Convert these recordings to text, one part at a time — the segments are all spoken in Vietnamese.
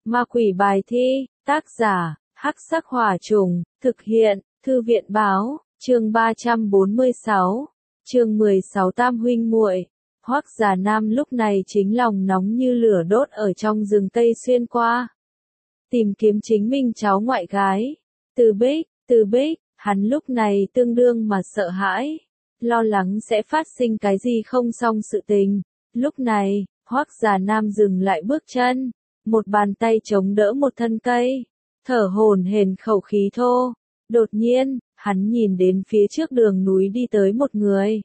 Ma quỷ bài thi, tác giả, Hắc Sắc Hỏa Trùng, thực hiện, Thư viện báo, chương 346, chương 16 Tam huynh muội. Hoắc Già Nam lúc này chính lòng nóng như lửa đốt ở trong rừng cây xuyên qua. Tìm kiếm chính mình cháu ngoại gái. Từ Bích, hắn lúc này tương đương mà sợ hãi. Lo lắng sẽ phát sinh cái gì không xong sự tình. Lúc này, Hoắc Già Nam dừng lại bước chân. Một bàn tay chống đỡ một thân cây. Thở hổn hển khẩu khí thô. Đột nhiên, hắn nhìn đến phía trước đường núi đi tới một người.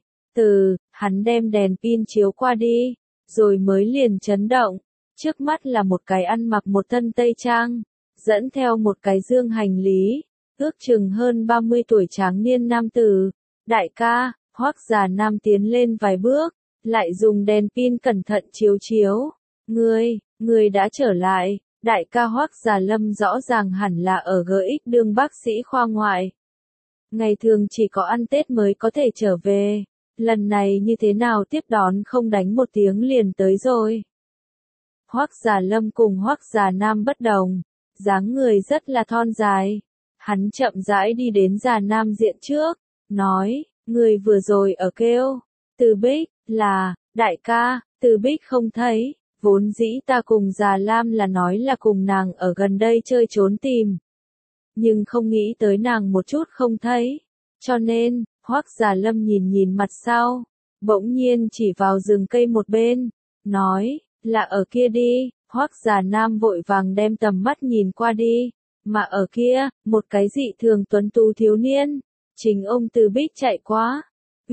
Hắn đem đèn pin chiếu qua đi, rồi mới liền chấn động. Trước mắt là một cái ăn mặc một thân tây trang, dẫn theo một cái dương hành lý, ước chừng hơn 30 tuổi tráng niên nam tử. Đại ca, Hoắc Già Nam tiến lên vài bước, lại dùng đèn pin cẩn thận chiếu. Ngươi đã trở lại. Đại ca Hoắc Già Lâm rõ ràng hẳn là ở GX đương bác sĩ khoa ngoại. Ngày thường chỉ có ăn Tết mới có thể trở về. Lần này như thế nào tiếp đón không đánh một tiếng liền tới rồi. Hoắc Già Lâm cùng Hoắc Già Nam bất đồng, dáng người rất là thon dài. Hắn chậm rãi đi đến Già Nam diện trước, nói, người vừa rồi ở kêu, Từ Bích, là, đại ca, Từ Bích không thấy, vốn dĩ ta cùng Già Lam là nói là cùng nàng ở gần đây chơi trốn tìm. Nhưng không nghĩ tới nàng một chút không thấy, cho nên, Hoắc Già Lâm nhìn mặt sau, bỗng nhiên chỉ vào rừng cây một bên, nói, là ở kia đi. Hoắc Già Nam vội vàng đem tầm mắt nhìn qua đi, mà ở kia, một cái dị thường tuấn tú thiếu niên, chính ông Từ Bích chạy qua.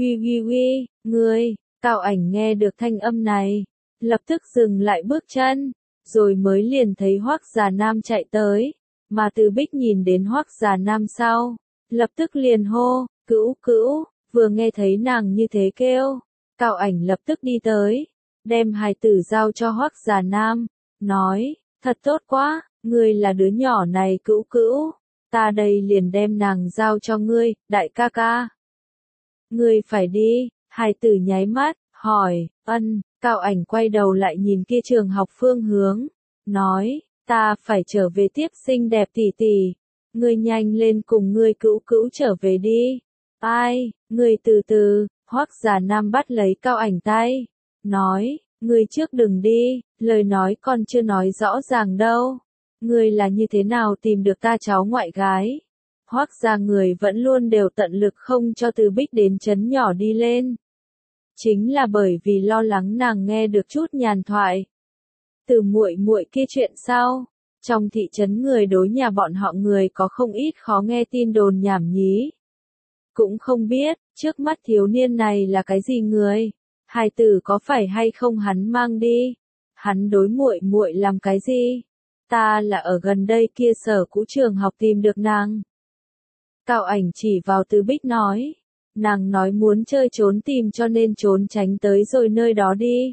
Uy, ngươi. Cao Ảnh nghe được thanh âm này, lập tức dừng lại bước chân, rồi mới liền thấy Hoắc Già Nam chạy tới, mà Từ Bích nhìn đến Hoắc Già Nam sau, lập tức liền hô, cữu, vừa nghe thấy nàng như thế kêu, Cao Ảnh lập tức đi tới, đem hài tử giao cho Hoắc Già Nam, nói, thật tốt quá, ngươi là đứa nhỏ này cữu, ta đây liền đem nàng giao cho ngươi, đại ca ca. Ngươi phải đi. Hài tử nháy mắt, hỏi, Cao Ảnh quay đầu lại nhìn kia trường học phương hướng, nói, ta phải trở về tiếp xinh đẹp tỷ tỷ, ngươi nhanh lên cùng ngươi cữu trở về đi. Ai, ngươi từ từ. Hoắc Già Nam bắt lấy Cao Ảnh tay, nói, ngươi trước đừng đi, lời nói còn chưa nói rõ ràng đâu. Ngươi là như thế nào tìm được ta cháu ngoại gái? Hoắc gia người vẫn luôn đều tận lực không cho Từ Bích đến trấn nhỏ đi lên. Chính là bởi vì lo lắng nàng nghe được chút nhàn thoại. Từ muội kia chuyện sao? Trong thị trấn người đối nhà bọn họ người có không ít khó nghe tin đồn nhảm nhí. Cũng không biết, trước mắt thiếu niên này là cái gì người? Hài tử có phải hay không hắn mang đi? Hắn đối muội làm cái gì? Ta là ở gần đây kia sở cũ trường học tìm được nàng. Cao Ảnh chỉ vào Từ Bích nói, nàng nói muốn chơi trốn tìm cho nên trốn tránh tới rồi nơi đó đi.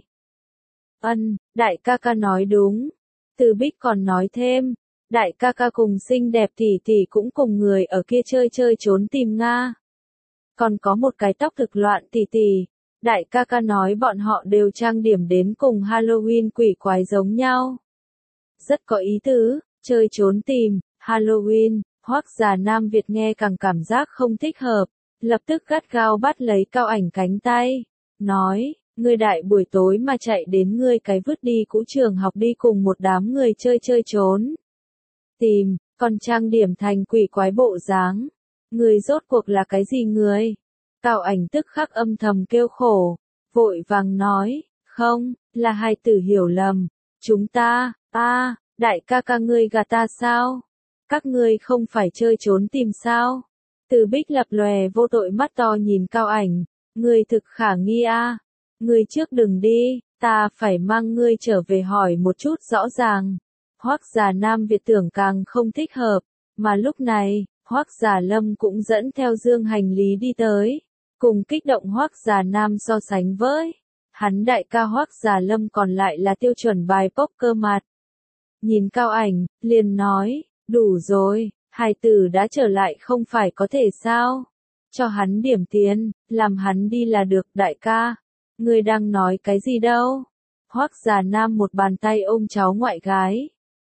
Đại ca ca nói đúng. Từ Bích còn nói thêm, đại ca ca cùng xinh đẹp tỷ tỷ cũng cùng người ở kia chơi trốn tìm Nga. Còn có một cái tóc thực loạn tỷ tỷ, đại ca ca nói bọn họ đều trang điểm đến cùng Halloween quỷ quái giống nhau. Rất có ý tứ, chơi trốn tìm, Halloween. Hoắc Già Nam Việt nghe càng cảm giác không thích hợp, lập tức gắt gao bắt lấy Cao Ảnh cánh tay, nói, ngươi đại buổi tối mà chạy đến ngươi cái vứt đi cũ trường học đi cùng một đám người chơi trốn tìm, còn trang điểm thành quỷ quái bộ dáng, ngươi rốt cuộc là cái gì ngươi? Cao Ảnh tức khắc âm thầm kêu khổ, vội vàng nói, không, là hài tử hiểu lầm, chúng ta, đại ca ca ngươi gạt ta sao? Các ngươi không phải chơi trốn tìm sao? Từ Bích lập lòe vô tội mắt to nhìn Cao Ảnh, ngươi thực khả nghi a. Ngươi trước đừng đi, ta phải mang ngươi trở về hỏi một chút rõ ràng. Hoắc Già Nam Việt tưởng càng không thích hợp, mà lúc này, Hoắc Già Lâm cũng dẫn theo dương hành lý đi tới, cùng kích động Hoắc Già Nam so sánh với. Hắn đại ca Hoắc Già Lâm còn lại là tiêu chuẩn bài poker mặt. Nhìn Cao Ảnh, liền nói, đủ rồi, hài tử đã trở lại không phải có thể sao? Cho hắn điểm tiền, làm hắn đi là được. Đại ca, ngươi đang nói cái gì đâu? Hoắc Già Nam một bàn tay ôm cháu ngoại gái,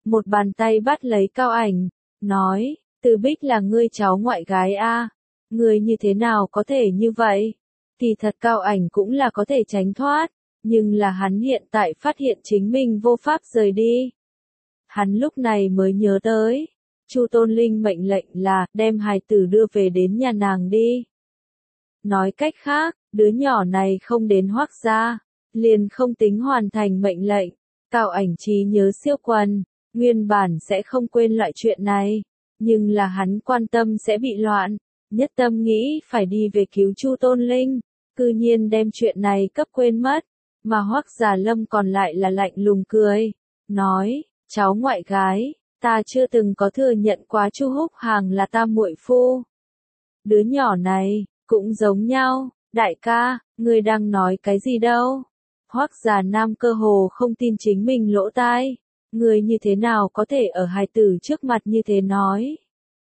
một bàn tay bắt lấy Cao Ảnh, nói, Từ Bích là ngươi cháu ngoại gái a, ngươi như thế nào có thể như vậy? Kỳ thật Cao Ảnh cũng là có thể tránh thoát, nhưng là hắn hiện tại phát hiện chính mình vô pháp rời đi. Hắn lúc này mới nhớ tới, Chu Tôn Linh mệnh lệnh là đem hài tử đưa về đến nhà nàng đi. Nói cách khác, đứa nhỏ này không đến Hoắc gia, liền không tính hoàn thành mệnh lệnh. Cao Ảnh trí nhớ siêu quần, nguyên bản sẽ không quên loại chuyện này, nhưng là hắn quan tâm sẽ bị loạn, nhất tâm nghĩ phải đi về cứu Chu Tôn Linh, cư nhiên đem chuyện này cấp quên mất, mà Hoắc Già Lâm còn lại là lạnh lùng cười, nói, cháu ngoại gái, ta chưa từng có thừa nhận quá Chu Húc Hàng là ta muội phu. Đứa nhỏ này, cũng giống nhau, đại ca, ngươi đang nói cái gì đâu? Hoắc Già Nam cơ hồ không tin chính mình lỗ tai, ngươi như thế nào có thể ở hài tử trước mặt như thế nói?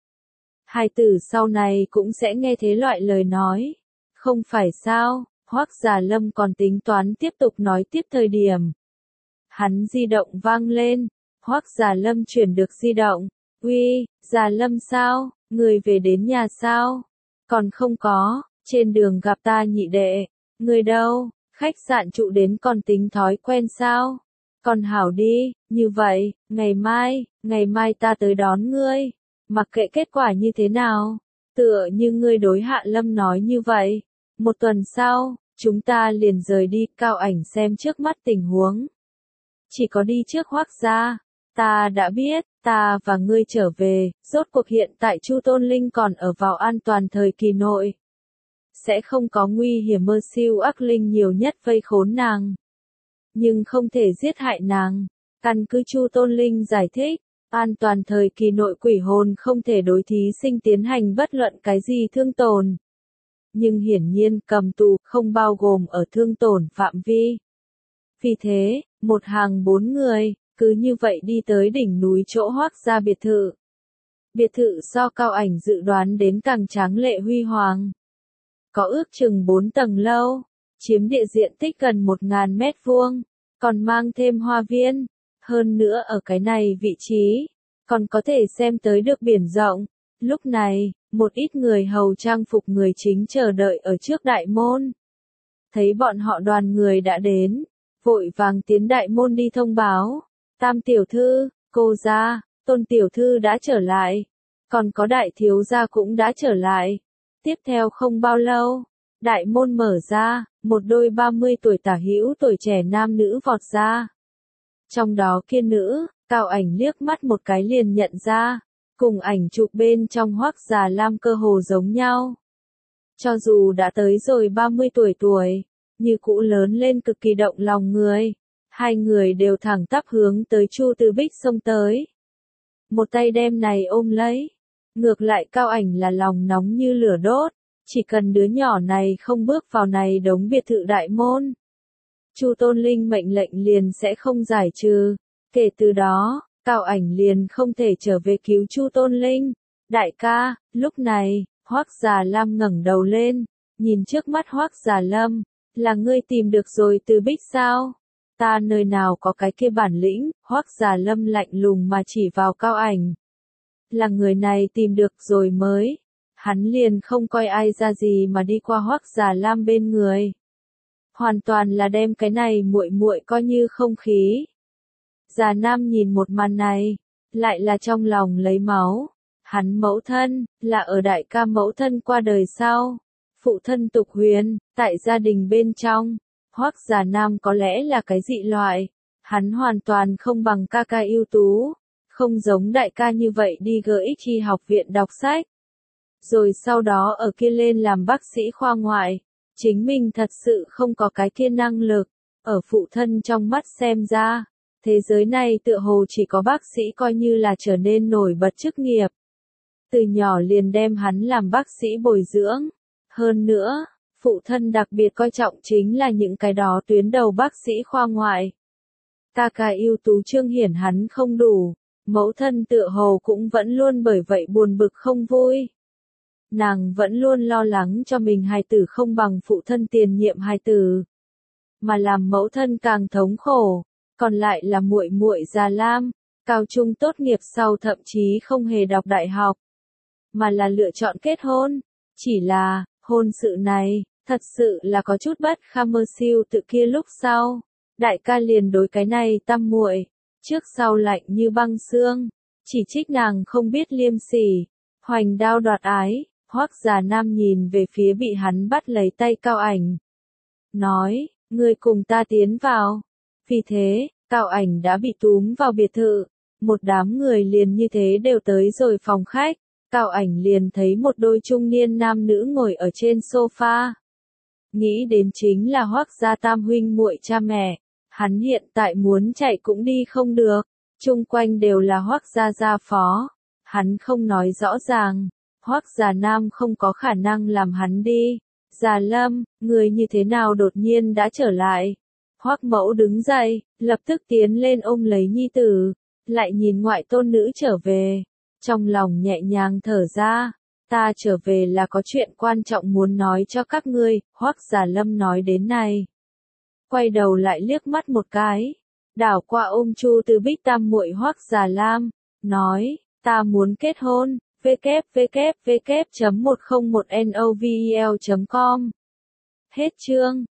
Hài tử sau này cũng sẽ nghe thế loại lời nói, không phải sao? Hoắc Già Lâm còn tính toán tiếp tục nói tiếp thời điểm. Hắn di động vang lên, Hoắc Già Lâm chuyển được di động, uy, Già Lâm sao, người về đến nhà sao? Còn không có, trên đường gặp ta nhị đệ, người đâu, khách sạn trụ đến còn tính thói quen sao? Còn hảo đi, như vậy, ngày mai ta tới đón ngươi, mặc kệ kết quả như thế nào, tựa như ngươi đối Hạ Lâm nói như vậy, một tuần sau, chúng ta liền rời đi. Cao Ảnh xem trước mắt tình huống. Chỉ có đi trước Hoắc gia, ta đã biết, ta và ngươi trở về, rốt cuộc hiện tại Chu Tôn Linh còn ở vào an toàn thời kỳ nội. Sẽ không có nguy hiểm mơ siêu ác linh nhiều nhất vây khốn nàng. Nhưng không thể giết hại nàng. Căn cứ Chu Tôn Linh giải thích, an toàn thời kỳ nội quỷ hồn không thể đối thí sinh tiến hành bất luận cái gì thương tổn. Nhưng hiển nhiên cầm tù không bao gồm ở thương tổn phạm vi. Vì thế, một hàng 4 người, cứ như vậy đi tới đỉnh núi chỗ Hoắc gia biệt thự. Biệt thự so Cao Ảnh dự đoán đến càng tráng lệ huy hoàng. Có ước chừng 4 tầng lâu, chiếm địa diện tích gần 1.000 mét vuông, còn mang thêm hoa viên. Hơn nữa ở cái này vị trí, còn có thể xem tới được biển rộng. Lúc này, một ít người hầu trang phục người chính chờ đợi ở trước đại môn. Thấy bọn họ đoàn người đã đến, vội vàng tiến đại môn đi thông báo. Tam tiểu thư, cô gia, Tôn tiểu thư đã trở lại. Còn có đại thiếu gia cũng đã trở lại. Tiếp theo không bao lâu, đại môn mở ra, một đôi 30 tuổi tả hữu tuổi trẻ nam nữ vọt ra. Trong đó kia nữ, Cao Ảnh liếc mắt một cái liền nhận ra, cùng ảnh chụp bên trong Hoắc Già Lam cơ hồ giống nhau. Cho dù đã tới rồi 30 tuổi, như cũ lớn lên cực kỳ động lòng người. Hai người đều thẳng tắp hướng tới Chu Từ Bích xông tới. Một tay đem này ôm lấy. Ngược lại Cao Ảnh là lòng nóng như lửa đốt. Chỉ cần đứa nhỏ này không bước vào này đống biệt thự đại môn, Chu Tôn Linh mệnh lệnh liền sẽ không giải trừ. Kể từ đó, Cao Ảnh liền không thể trở về cứu Chu Tôn Linh. Đại ca, lúc này, Hoắc Già Lam ngẩng đầu lên, nhìn trước mắt Hoắc Già Lâm, là ngươi tìm được rồi Từ Bích sao? Ta nơi nào có cái kia bản lĩnh? Hoắc Già Lâm lạnh lùng mà chỉ vào Cao Ảnh. Là người này tìm được rồi mới. Hắn liền không coi ai ra gì mà đi qua Hoắc Già Lam bên người. Hoàn toàn là đem cái này muội muội coi như không khí. Già Nam nhìn một màn này, lại là trong lòng lấy máu. Hắn mẫu thân, là ở đại ca mẫu thân qua đời sau. Phụ thân Tục Huyền, tại gia đình bên trong, Hoắc Già Nam có lẽ là cái dị loại. Hắn hoàn toàn không bằng ca ca ưu tú, không giống đại ca như vậy đi GXY học viện đọc sách. Rồi sau đó ở kia lên làm bác sĩ khoa ngoại. Chính mình thật sự không có cái kia năng lực. Ở phụ thân trong mắt xem ra, thế giới này tựa hồ chỉ có bác sĩ coi như là trở nên nổi bật chức nghiệp. Từ nhỏ liền đem hắn làm bác sĩ bồi dưỡng. Hơn nữa, phụ thân đặc biệt coi trọng chính là những cái đó tuyến đầu bác sĩ khoa ngoại. Ca ca ưu tú trương hiển hắn không đủ, mẫu thân tựa hồ cũng vẫn luôn bởi vậy buồn bực không vui. Nàng vẫn luôn lo lắng cho mình hài tử không bằng phụ thân tiền nhiệm hài tử, mà làm mẫu thân càng thống khổ. Còn lại là muội muội Già Lam, cao trung tốt nghiệp sau thậm chí không hề đọc đại học, mà là lựa chọn kết hôn. Chỉ là, hôn sự này, thật sự là có chút bất kham mơ siêu tự kia lúc sau. Đại ca liền đối cái này tam muội, trước sau lạnh như băng xương, chỉ trích nàng không biết liêm sỉ, hoành đao đoạt ái. Hoắc Già Nam nhìn về phía bị hắn bắt lấy tay Cao Ảnh, nói, ngươi cùng ta tiến vào. Vì thế, Cao Ảnh đã bị túm vào biệt thự, một đám người liền như thế đều tới rồi phòng khách. Cao Ảnh liền thấy một đôi trung niên nam nữ ngồi ở trên sofa. Nghĩ đến chính là Hoắc gia tam huynh muội cha mẹ, hắn hiện tại muốn chạy cũng đi không được, chung quanh đều là Hoắc gia gia phó, hắn không nói rõ ràng, Hoắc Già Nam không có khả năng làm hắn đi. Già Lâm, người như thế nào đột nhiên đã trở lại? Hoắc Mẫu đứng dậy, lập tức tiến lên ôm lấy nhi tử, lại nhìn ngoại tôn nữ trở về, trong lòng nhẹ nhàng thở ra. Ta trở về là có chuyện quan trọng muốn nói cho các ngươi. Hoắc Già Lâm nói đến này, quay đầu lại liếc mắt một cái, đảo qua ôm Chu Từ Bích tam muội Hoắc Già Lam, nói, ta muốn kết hôn. www.101novel.com. Hết chương.